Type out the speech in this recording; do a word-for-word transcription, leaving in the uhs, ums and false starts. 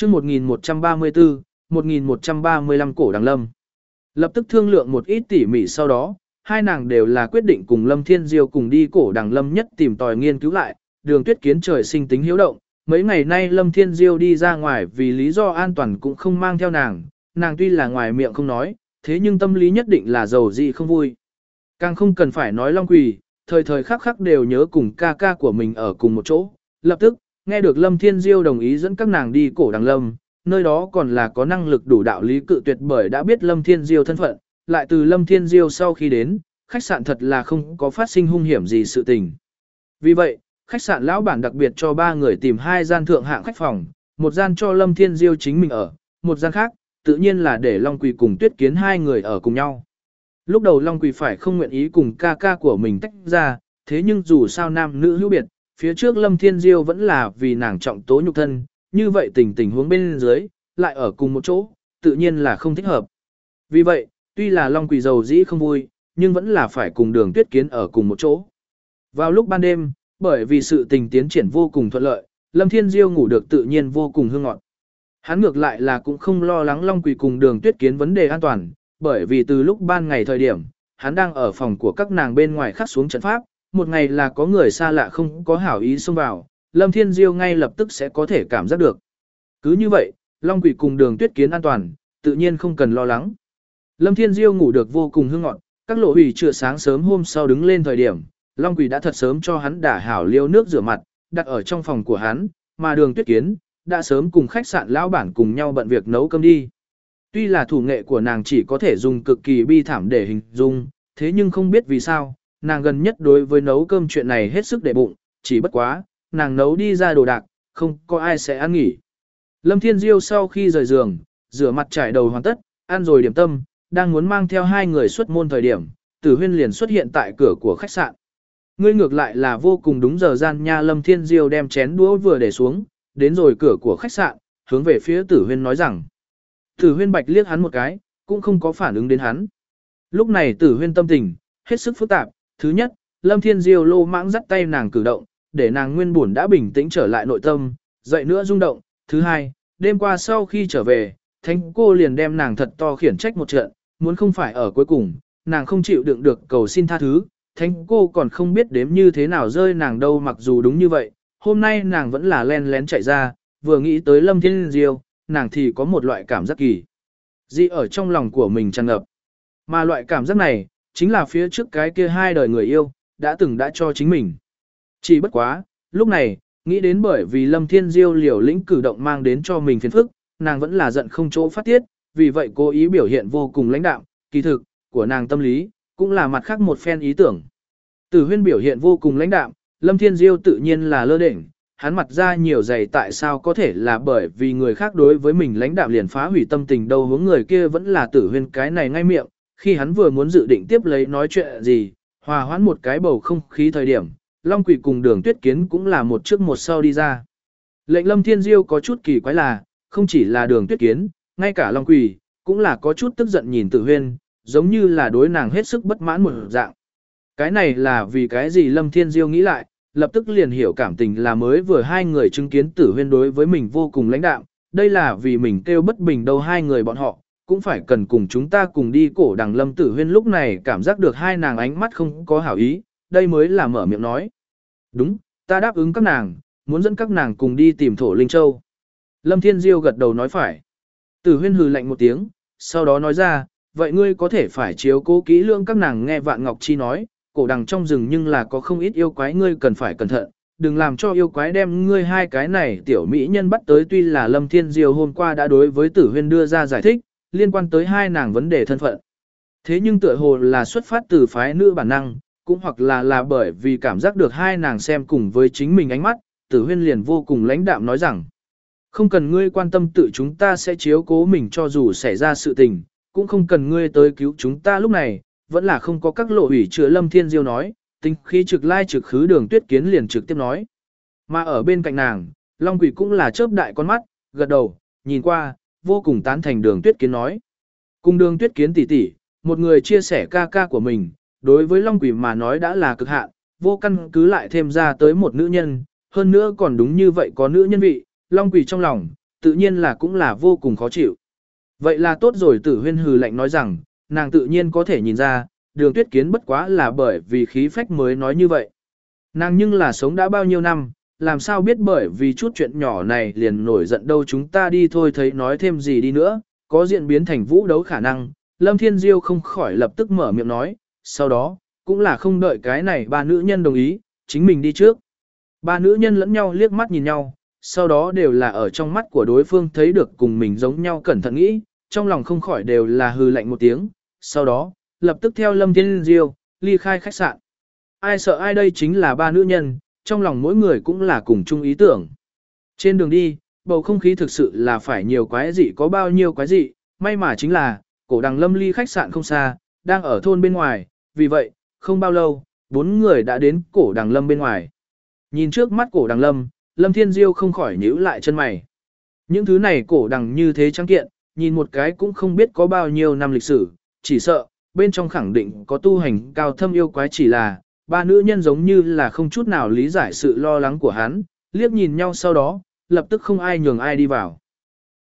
chương một nghìn một trăm ba mươi tư, một nghìn một trăm ba mươi lăm cổ đằng lâm. Lập tức thương lượng một ít tỉ mỉ sau đó, hai nàng đều là quyết định cùng Lâm Thiên Diêu cùng đi cổ đằng lâm nhất tìm tòi nghiên cứu lại, Đường Tuyết Kiến trời sinh tính hiếu động, mấy ngày nay Lâm Thiên Diêu đi ra ngoài vì lý do an toàn cũng không mang theo nàng, nàng tuy là ngoài miệng không nói, thế nhưng tâm lý nhất định là giàu gì không vui. Càng không cần phải nói Long Quỳ, thời thời khắc khắc đều nhớ cùng ca ca của mình ở cùng một chỗ, lập tức, nghe được Lâm Thiên Diêu đồng ý dẫn các nàng đi cổ đằng lâm, nơi đó còn là có năng lực đủ đạo lý cự tuyệt bởi đã biết Lâm Thiên Diêu thân phận, lại từ Lâm Thiên Diêu sau khi đến, khách sạn thật là không có phát sinh hung hiểm gì sự tình. Vì vậy, khách sạn lão bản đặc biệt cho ba người tìm hai gian thượng hạng khách phòng, một gian cho Lâm Thiên Diêu chính mình ở, một gian khác, tự nhiên là để Long Quỳ cùng Tuyết Kiến hai người ở cùng nhau. Lúc đầu Long Quỳ phải không nguyện ý cùng ca ca của mình tách ra, thế nhưng dù sao nam nữ hữu biệt, phía trước Lâm Thiên Diêu vẫn là vì nàng trọng tố nhục thân, như vậy tình tình huống bên dưới, lại ở cùng một chỗ, tự nhiên là không thích hợp. Vì vậy, tuy là Long Quỳ giàu dĩ không vui, nhưng vẫn là phải cùng Đường Tuyết Kiến ở cùng một chỗ. Vào lúc ban đêm, bởi vì sự tình tiến triển vô cùng thuận lợi, Lâm Thiên Diêu ngủ được tự nhiên vô cùng hương ngọt. Hắn ngược lại là cũng không lo lắng Long Quỳ cùng Đường Tuyết Kiến vấn đề an toàn, bởi vì từ lúc ban ngày thời điểm, hắn đang ở phòng của các nàng bên ngoài khắc xuống trận pháp, một ngày là có người xa lạ không có hảo ý xông vào, Lâm Thiên Diêu ngay lập tức sẽ có thể cảm giác được. Cứ như vậy, Long Quỳ cùng Đường Tuyết Kiến an toàn, tự nhiên không cần lo lắng. Lâm Thiên Diêu ngủ được vô cùng hương ngọt, các lộ hủy trưa sáng sớm hôm sau đứng lên thời điểm, Long Quỳ đã thật sớm cho hắn đả hảo liêu nước rửa mặt, đặt ở trong phòng của hắn, mà Đường Tuyết Kiến đã sớm cùng khách sạn lão bản cùng nhau bận việc nấu cơm đi. Tuy là thủ nghệ của nàng chỉ có thể dùng cực kỳ bi thảm để hình dung, thế nhưng không biết vì sao, nàng gần nhất đối với nấu cơm chuyện này hết sức để bụng, chỉ bất quá, nàng nấu đi ra đồ đạc, không có ai sẽ ăn nghỉ. Lâm Thiên Diêu sau khi rời giường, rửa mặt trải đầu hoàn tất, ăn rồi điểm tâm, đang muốn mang theo hai người xuất môn thời điểm, Tử Huyên liền xuất hiện tại cửa của khách sạn. Ngươi ngược lại là vô cùng đúng giờ gian nha. Lâm Thiên Diêu đem chén đũa vừa để xuống, đến rồi cửa của khách sạn, hướng về phía Tử Huyên nói rằng. Tử Huyên bạch liếc hắn một cái, cũng không có phản ứng đến hắn. Lúc này Tử Huyên tâm tình, hết sức phức tạp. Thứ nhất, Lâm Thiên Diêu lô mãng dắt tay nàng cử động, để nàng nguyên buồn đã bình tĩnh trở lại nội tâm, dậy nữa rung động. Thứ hai, đêm qua sau khi trở về, Thánh cô liền đem nàng thật to khiển trách một trận, muốn không phải ở cuối cùng, nàng không chịu đựng được cầu xin tha thứ, Thánh cô còn không biết đếm như thế nào rơi nàng đâu. Mặc dù đúng như vậy, hôm nay nàng vẫn là len lén chạy ra, vừa nghĩ tới Lâm Thiên Diêu, nàng thì có một loại cảm giác kỳ dị ở trong lòng của mình tràn ngập. Mà loại cảm giác này, chính là phía trước cái kia hai đời người yêu, đã từng đã cho chính mình. Chỉ bất quá, lúc này, nghĩ đến bởi vì Lâm Thiên Diêu liều lĩnh cử động mang đến cho mình phiền phức, nàng vẫn là giận không chỗ phát tiết, vì vậy cố ý biểu hiện vô cùng lãnh đạm, kỳ thực, của nàng tâm lý, cũng là mặt khác một phen ý tưởng. Tử Huyên biểu hiện vô cùng lãnh đạm, Lâm Thiên Diêu tự nhiên là lơ đễnh, hắn mặt ra nhiều dày tại sao có thể là bởi vì người khác đối với mình lãnh đạm liền phá hủy tâm tình đâu, hướng người kia vẫn là Tử Huyên cái này ngay miệng, khi hắn vừa muốn dự định tiếp lấy nói chuyện gì, hòa hoãn một cái bầu không khí thời điểm, Long Quỳ cùng Đường Tuyết Kiến cũng là một trước một sau đi ra. Lệnh Lâm Thiên Diêu có chút kỳ quái là, không chỉ là Đường Tuyết Kiến, ngay cả Long Quỳ, cũng là có chút tức giận nhìn Tử Huyên, giống như là đối nàng hết sức bất mãn một dạng. Cái này là vì cái gì Lâm Thiên Diêu nghĩ lại, lập tức liền hiểu cảm tình là mới vừa hai người chứng kiến Tử Huyên đối với mình vô cùng lãnh đạm, đây là vì mình kêu bất bình đâu, hai người bọn họ, cũng phải cần cùng chúng ta cùng đi cổ đằng lâm. Tử Huyên lúc này cảm giác được hai nàng ánh mắt không có hảo ý, đây mới là mở miệng nói. Đúng, ta đáp ứng các nàng, muốn dẫn các nàng cùng đi tìm Thổ Linh Châu. Lâm Thiên Diêu gật đầu nói phải. Tử Huyên hừ lạnh một tiếng, sau đó nói ra, vậy ngươi có thể phải chiếu cố kỹ lưỡng các nàng. Nghe Vạn Ngọc Chi nói, cổ đằng trong rừng nhưng là có không ít yêu quái, ngươi cần phải cẩn thận, đừng làm cho yêu quái đem ngươi hai cái này tiểu mỹ nhân bắt tới. Tuy là Lâm Thiên Diêu hôm qua đã đối với Tử Huyên đưa ra giải thích, liên quan tới hai nàng vấn đề thân phận. Thế nhưng tựa hồ là xuất phát từ phái nữ bản năng, cũng hoặc là là bởi vì cảm giác được hai nàng xem cùng với chính mình ánh mắt, Tử Huyên liền vô cùng lãnh đạm nói rằng, không cần ngươi quan tâm, tự chúng ta sẽ chiếu cố mình, cho dù xảy ra sự tình, cũng không cần ngươi tới cứu chúng ta. Lúc này, vẫn là không có các lộ ủy chữa. Lâm Thiên Diêu nói, tính khí trực lai trực khứ. Đường Tuyết Kiến liền trực tiếp nói. Mà ở bên cạnh nàng, Long Quỷ cũng là chớp đại con mắt, gật đầu, nhìn qua, vô cùng tán thành Đường Tuyết Kiến nói. Cùng Đường Tuyết Kiến tỷ tỷ, một người chia sẻ ca ca của mình, đối với Long Quỷ mà nói đã là cực hạn, vô căn cứ lại thêm ra tới một nữ nhân, hơn nữa còn đúng như vậy có nữ nhân vị, Long Quỷ trong lòng, tự nhiên là cũng là vô cùng khó chịu. Vậy là tốt rồi, Tử Huyên hừ lạnh nói rằng, nàng tự nhiên có thể nhìn ra, Đường Tuyết Kiến bất quá là bởi vì khí phách mới nói như vậy. Nàng nhưng là sống đã bao nhiêu năm, làm sao biết bởi vì chút chuyện nhỏ này liền nổi giận đâu, chúng ta đi thôi, thấy nói thêm gì đi nữa, có diễn biến thành vũ đấu khả năng. Lâm Thiên Diêu không khỏi lập tức mở miệng nói, sau đó, cũng là không đợi cái này ba nữ nhân đồng ý, chính mình đi trước. Ba nữ nhân lẫn nhau liếc mắt nhìn nhau, sau đó đều là ở trong mắt của đối phương thấy được cùng mình giống nhau, cẩn thận nghĩ, trong lòng không khỏi đều là hừ lạnh một tiếng, sau đó, lập tức theo Lâm Thiên Diêu, ly khai khách sạn. Ai sợ ai, đây chính là ba nữ nhân, trong lòng mỗi người cũng là cùng chung ý tưởng. Trên đường đi, bầu không khí thực sự là phải nhiều quái dị có bao nhiêu quái dị, may mà chính là, cổ đằng Lâm ly khách sạn không xa, đang ở thôn bên ngoài, vì vậy, không bao lâu, bốn người đã đến cổ đằng Lâm bên ngoài. Nhìn trước mắt cổ đằng Lâm, Lâm Thiên Diêu không khỏi nhíu lại chân mày. Những thứ này cổ đằng như thế trắng kiện, nhìn một cái cũng không biết có bao nhiêu năm lịch sử, chỉ sợ, bên trong khẳng định có tu hành cao thâm yêu quái, chỉ là, ba nữ nhân giống như là không chút nào lý giải sự lo lắng của hắn, liếc nhìn nhau sau đó, lập tức không ai nhường ai đi vào.